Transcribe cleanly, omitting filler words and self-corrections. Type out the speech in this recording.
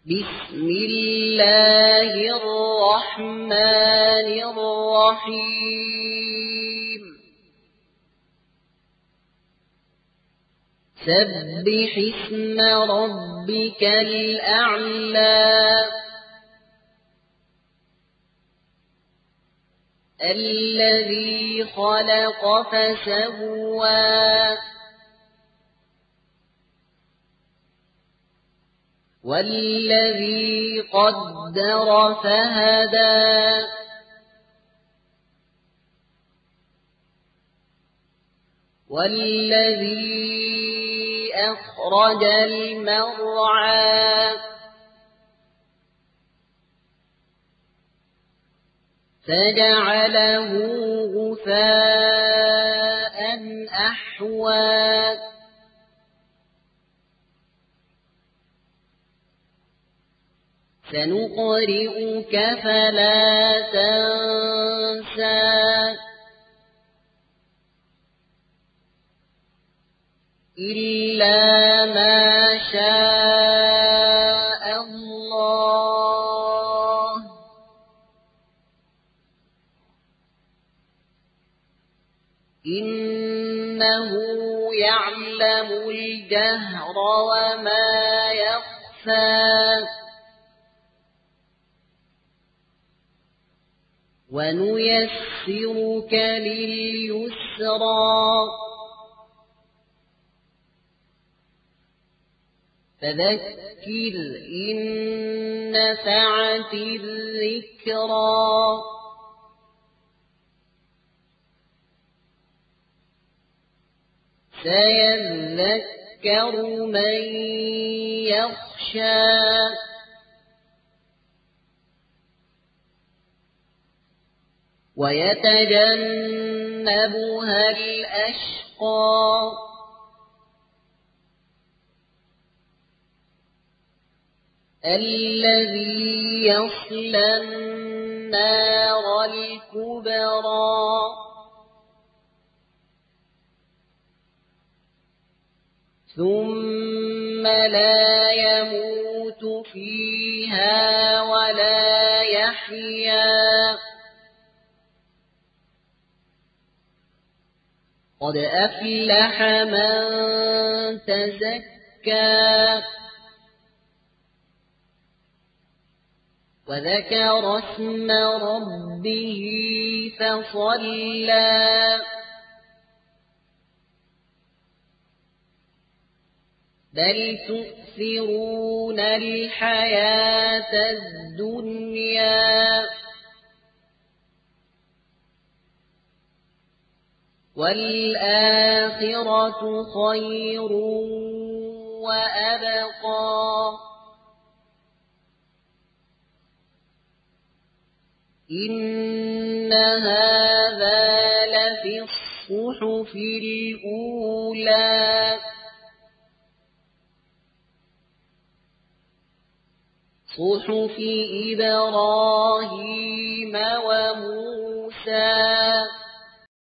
بسم الله الرحمن الرحيم سبح اسم ربك الأعلى الذي خلق فسوى والذي قدر فهدى والذي أخرج المرعى فجعله غثاء أحوى سنقرئك فلا تنسى إلا ما شاء الله إنه يعلم الجهر وما يخفى ونيسرك لليسرى فذكر إن نفعت الذكرى سيذكر من يخشى ويتجنبها الأشقى الذي يصلى النار الكبرى ثم لا يموت فيها ولا يحيا قد أفلح من تزكى وذكر اسم ربه فصلى بل تؤثرون الحياة الدنيا والآخرة خير وأبقى إن هذا لفي الصحف الأولى صحف إبراهيم وموسى